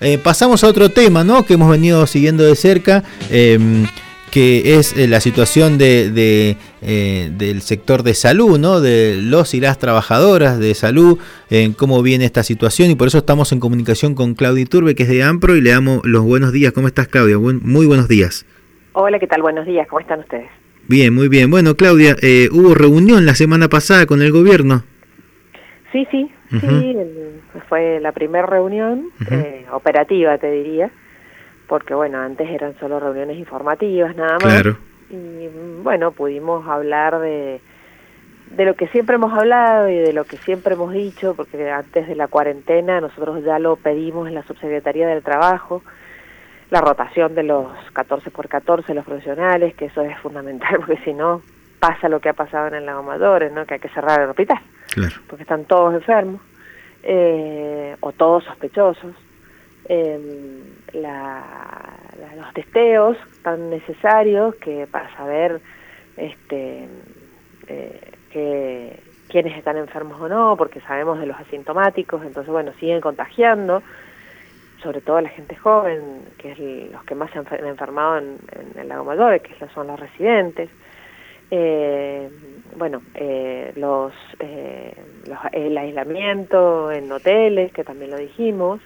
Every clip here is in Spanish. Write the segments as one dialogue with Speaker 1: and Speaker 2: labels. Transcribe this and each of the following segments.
Speaker 1: pasamos a otro tema, ¿no? Que hemos venido siguiendo de cerca, que es la situación del sector de salud, ¿no? De los y las trabajadoras de salud, cómo viene esta situación, y por eso estamos en comunicación con Claudia Iturbe, que es de AMPRO, y le damos los buenos días. ¿Cómo estás, Claudia? Muy buenos días.
Speaker 2: Hola, ¿qué tal? Buenos días, ¿cómo están ustedes?
Speaker 1: Bien, muy bien. Bueno, Claudia, hubo reunión la semana pasada con el gobierno.
Speaker 2: Sí, fue la primera reunión operativa, te diría, porque bueno, antes eran solo reuniones informativas nada más.
Speaker 1: Claro.
Speaker 2: Y bueno, pudimos hablar de lo que siempre hemos hablado y de lo que siempre hemos dicho, porque antes de la cuarentena nosotros ya lo pedimos en la Subsecretaría del Trabajo, la rotación de los 14x14, los profesionales, que eso es fundamental, porque si no pasa lo que ha pasado en el Lago Mayores, ¿no? Que hay que cerrar el hospital,
Speaker 1: claro,
Speaker 2: porque están todos enfermos, o todos sospechosos. Los testeos tan necesarios que para saber quiénes están enfermos o no, porque sabemos de los asintomáticos, entonces bueno, siguen contagiando, sobre todo la gente joven, que es los que más se han enfermado en el Lago Mayor, que son los residentes. El aislamiento en hoteles, que también lo dijimos,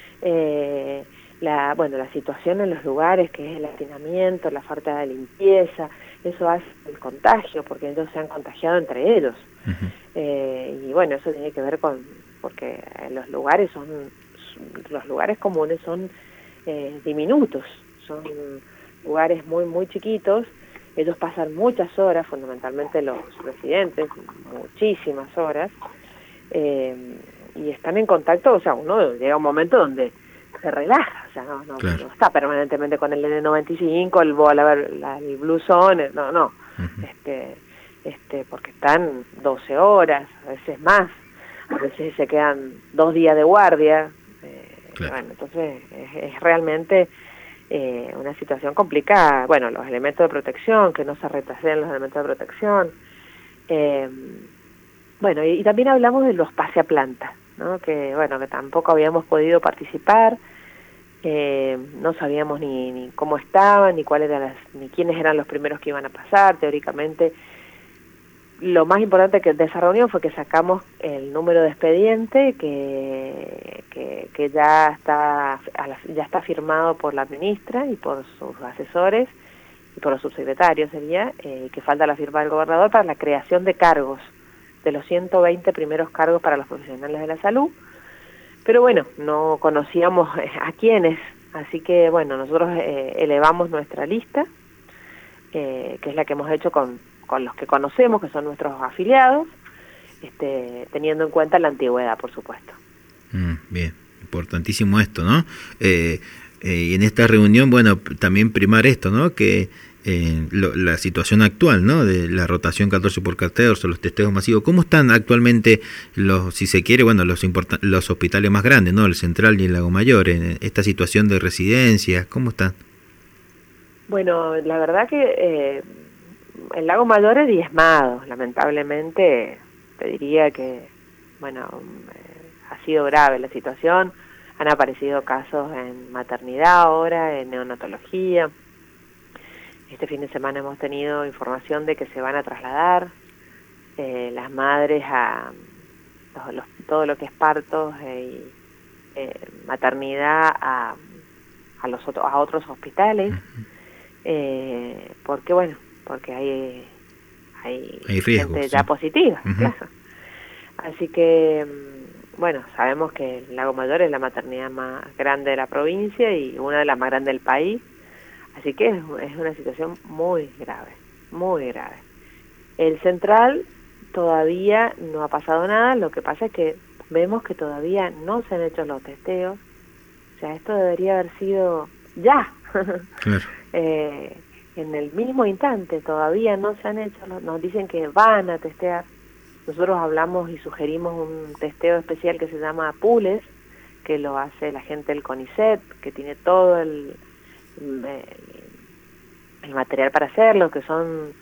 Speaker 2: la situación en los lugares, que es el hacinamiento, la falta de limpieza, eso hace el contagio, porque ellos se han contagiado entre ellos. Y bueno, eso tiene que ver porque los lugares comunes son diminutos, son lugares muy, muy chiquitos. Ellos pasan muchas horas, fundamentalmente los residentes, muchísimas horas, y están en contacto, o sea, uno llega a un momento donde se relaja, o sea,
Speaker 1: claro,
Speaker 2: no está permanentemente con el N95, el blusón, no, porque están 12 horas, a veces más, a veces se quedan 2 días de guardia,
Speaker 1: claro.
Speaker 2: bueno, entonces es realmente una situación complicada. Bueno, los elementos de protección, que no se retrasen los elementos de protección. Y también hablamos de los pase a planta, ¿no? Que tampoco habíamos podido participar, no sabíamos ni cómo estaban, ni ni quiénes eran los primeros que iban a pasar. Teóricamente, lo más importante de esa reunión fue que sacamos el número de expediente que ya está firmado por la ministra y por sus asesores y por los subsecretarios, que falta la firma del gobernador para la creación de cargos, de los 120 primeros cargos para los profesionales de la salud. Pero bueno, no conocíamos a quiénes, así que bueno, nosotros elevamos nuestra lista, que es la que hemos hecho con los que conocemos, que son nuestros afiliados, teniendo en cuenta la antigüedad, por supuesto.
Speaker 1: Bien, importantísimo esto, ¿no? Y en esta reunión, bueno, también primar esto, ¿no? Que la situación actual, ¿no? De la rotación 14x14, los testeos masivos. ¿Cómo están actualmente si se quiere, los hospitales más grandes, ¿no? El Central y el Lago Mayor, en esta situación de residencias? ¿Cómo están?
Speaker 2: Bueno, la verdad que el Lago Mayor es diezmado, lamentablemente. Te diría que, ha sido grave la situación. Han aparecido casos en maternidad ahora, en neonatología. Este fin de semana hemos tenido información de que se van a trasladar las madres a todo lo que es partos y maternidad a otros hospitales, porque hay
Speaker 1: riesgos,
Speaker 2: gente ya positiva, claro. Así que, sabemos que el Lago Mayor es la maternidad más grande de la provincia y una de las más grandes del país, así que es una situación muy grave, muy grave. El Central todavía no ha pasado nada, lo que pasa es que vemos que todavía no se han hecho los testeos, o sea, esto debería haber sido ya.
Speaker 1: Claro.
Speaker 2: En el mismo instante todavía no se han hecho, nos dicen que van a testear. Nosotros hablamos y sugerimos un testeo especial que se llama PULES, que lo hace la gente del CONICET, que tiene todo el material para hacerlo, que son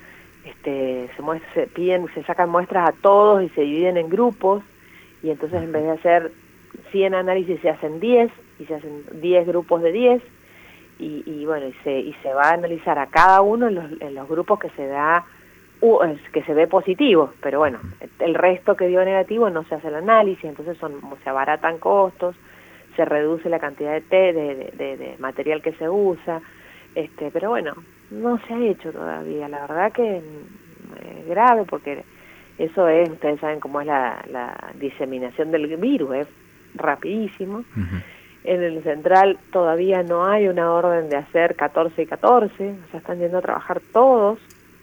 Speaker 2: se sacan muestras a todos y se dividen en grupos, y entonces en vez de hacer 100 análisis se hacen 10, y se hacen 10 grupos de 10, y bueno, y se va a analizar a cada uno en los grupos que se da, que se ve positivo, pero bueno, el resto que dio negativo no se hace el análisis, entonces se abaratan costos, se reduce la cantidad de material que se usa, pero bueno, no se ha hecho todavía, la verdad que es grave, porque eso es, ustedes saben cómo es la diseminación del virus, es rapidísimo. En el central todavía no hay una orden de hacer 14 y 14, o sea, están yendo a trabajar todos.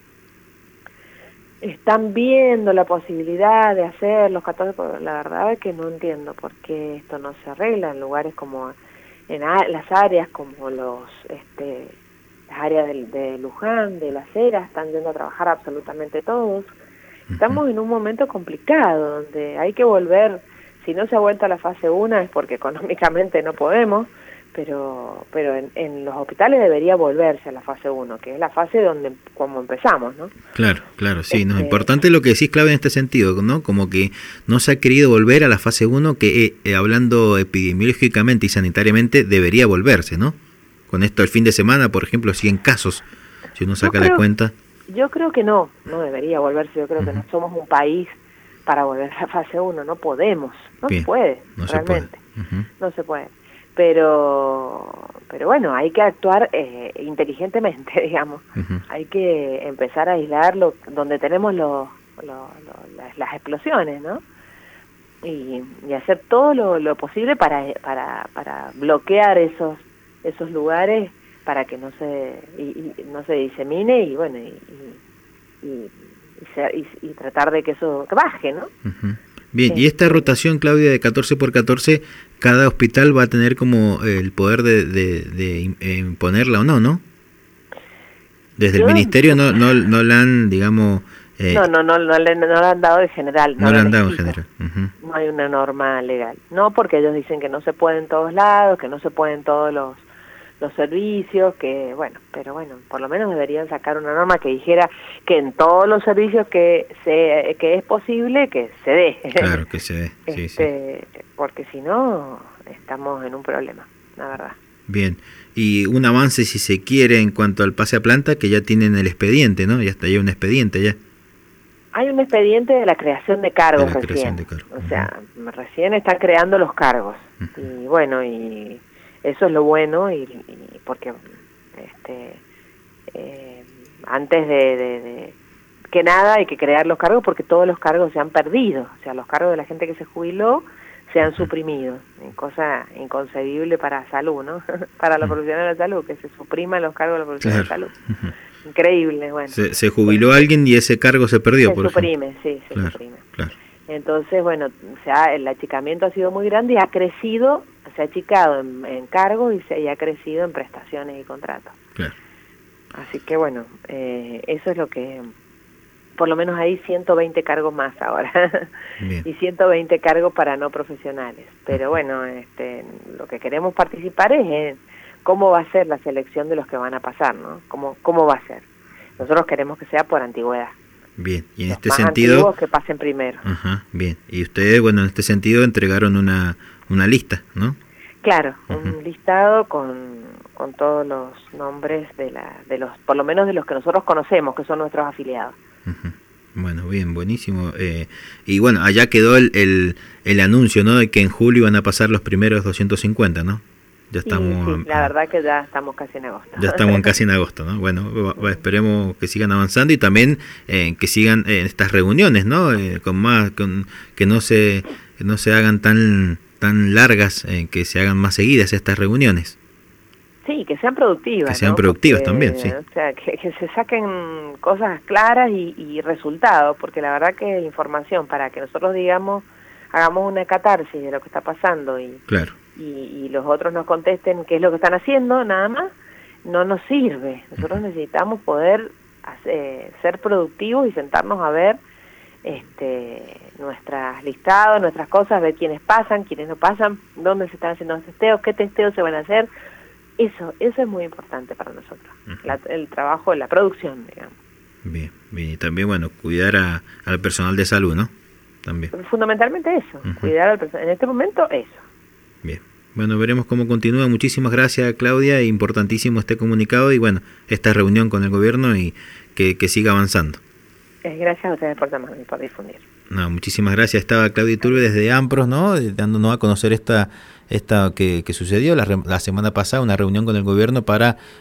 Speaker 2: Están viendo la posibilidad de hacer los 14, pero la verdad es que no entiendo por qué esto no se arregla en lugares como en las áreas como las áreas de Luján, de Las Heras, están yendo a trabajar absolutamente todos. Estamos en un momento complicado donde hay que volver. Si no se ha vuelto a la fase 1 es porque económicamente no podemos, pero en los hospitales debería volverse a la fase 1, que es la fase donde como empezamos, ¿no?
Speaker 1: Claro, sí, no, importante lo que decís, Claudia, en este sentido, ¿no? Como que no se ha querido volver a la fase 1 que hablando epidemiológicamente y sanitariamente debería volverse, ¿no? Con esto el fin de semana, por ejemplo, 100 casos, si uno saca la cuenta. Yo
Speaker 2: creo que no debería volverse, yo creo que no somos un país para volver a la fase 1, no podemos, se puede, realmente, no se puede. Pero bueno, hay que actuar inteligentemente, digamos. Hay que empezar a aislar donde tenemos las explosiones, ¿no? Y hacer todo lo posible para bloquear esos lugares para que no se disemine y bueno y tratar de que eso baje, ¿no?
Speaker 1: Bien, y esta rotación, Claudia, de 14 por 14, cada hospital va a tener como el poder de imponerla o no? Desde el ministerio no la han, digamos...
Speaker 2: No la han dado en general.
Speaker 1: No la han dado en general.
Speaker 2: No hay una norma legal. No, porque ellos dicen que no se puede en todos lados, que no se puede en todos los servicios, pero por lo menos deberían sacar una norma que dijera que en todos los servicios que es posible que se dé.
Speaker 1: Claro, que se dé, sí.
Speaker 2: Porque si no, estamos en un problema, la verdad.
Speaker 1: Bien, y un avance, si se quiere, en cuanto al pase a planta, que ya tienen el expediente, ¿no? Ya está un expediente ya.
Speaker 2: Hay un expediente de la creación de cargos recién. O sea, recién están creando los cargos. Y bueno, y eso es lo bueno, y porque antes de que nada hay que crear los cargos, porque todos los cargos se han perdido, o sea, los cargos de la gente que se jubiló se han suprimido, cosa inconcebible para salud, ¿no? Para los profesionales de la salud, que se supriman los cargos de los profesionales de salud. Increíble, bueno.
Speaker 1: Se jubiló alguien y ese cargo se perdió,
Speaker 2: se suprime. Claro. Entonces, bueno, el achicamiento ha sido muy grande y ha crecido, se ha achicado en cargos y ha crecido en prestaciones y contratos.
Speaker 1: Claro.
Speaker 2: Así que bueno, eso es lo que, por lo menos hay 120 cargos más ahora. Y 120 cargos para no profesionales. Pero bueno, lo que queremos participar es en cómo va a ser la selección de los que van a pasar, ¿no? ¿Cómo va a ser? Nosotros queremos que sea por antigüedad.
Speaker 1: Bien, y en
Speaker 2: los
Speaker 1: este
Speaker 2: más
Speaker 1: sentido...
Speaker 2: antiguos que pasen primero.
Speaker 1: Bien, y ustedes, bueno, en este sentido entregaron una lista, ¿no?
Speaker 2: Claro, un listado con todos los nombres de los, por lo menos de los que nosotros conocemos, que son nuestros afiliados.
Speaker 1: Bueno, bien, buenísimo. Y bueno, allá quedó el anuncio, ¿no? De que en julio van a pasar los primeros 250, ¿no? Ya estamos...
Speaker 2: Sí, la verdad que ya estamos casi en agosto.
Speaker 1: Ya estamos casi en agosto, ¿no? Bueno, esperemos que sigan avanzando y también que sigan en estas reuniones, ¿no? Que no se hagan tan largas, que se hagan más seguidas estas reuniones.
Speaker 2: Sí, que sean productivas.
Speaker 1: Que sean productivas también, sí.
Speaker 2: O sea, que se saquen cosas claras y resultados, porque la verdad que información para que nosotros hagamos una catarsis de lo que está pasando y los otros nos contesten qué es lo que están haciendo, nada más, no nos sirve. Nosotros necesitamos poder ser productivos y sentarnos a ver nuestras listados, nuestras cosas, ver quiénes pasan, quiénes no pasan, dónde se están haciendo los testeos, qué testeos se van a hacer. Eso es muy importante para nosotros, el trabajo, la producción, digamos. Bien,
Speaker 1: y también, bueno, cuidar al personal de salud, ¿no? También.
Speaker 2: Fundamentalmente eso, cuidar al personal. En este momento, eso.
Speaker 1: Bien. Bueno, veremos cómo continúa. Muchísimas gracias, Claudia. Importantísimo este comunicado y bueno, esta reunión con el gobierno y que siga avanzando.
Speaker 2: Gracias a ustedes por llamarme y por difundir.
Speaker 1: No, muchísimas gracias. Estaba Claudia Iturbe desde AMPROS, ¿no? Dándonos a conocer esta que sucedió la semana pasada, una reunión con el gobierno para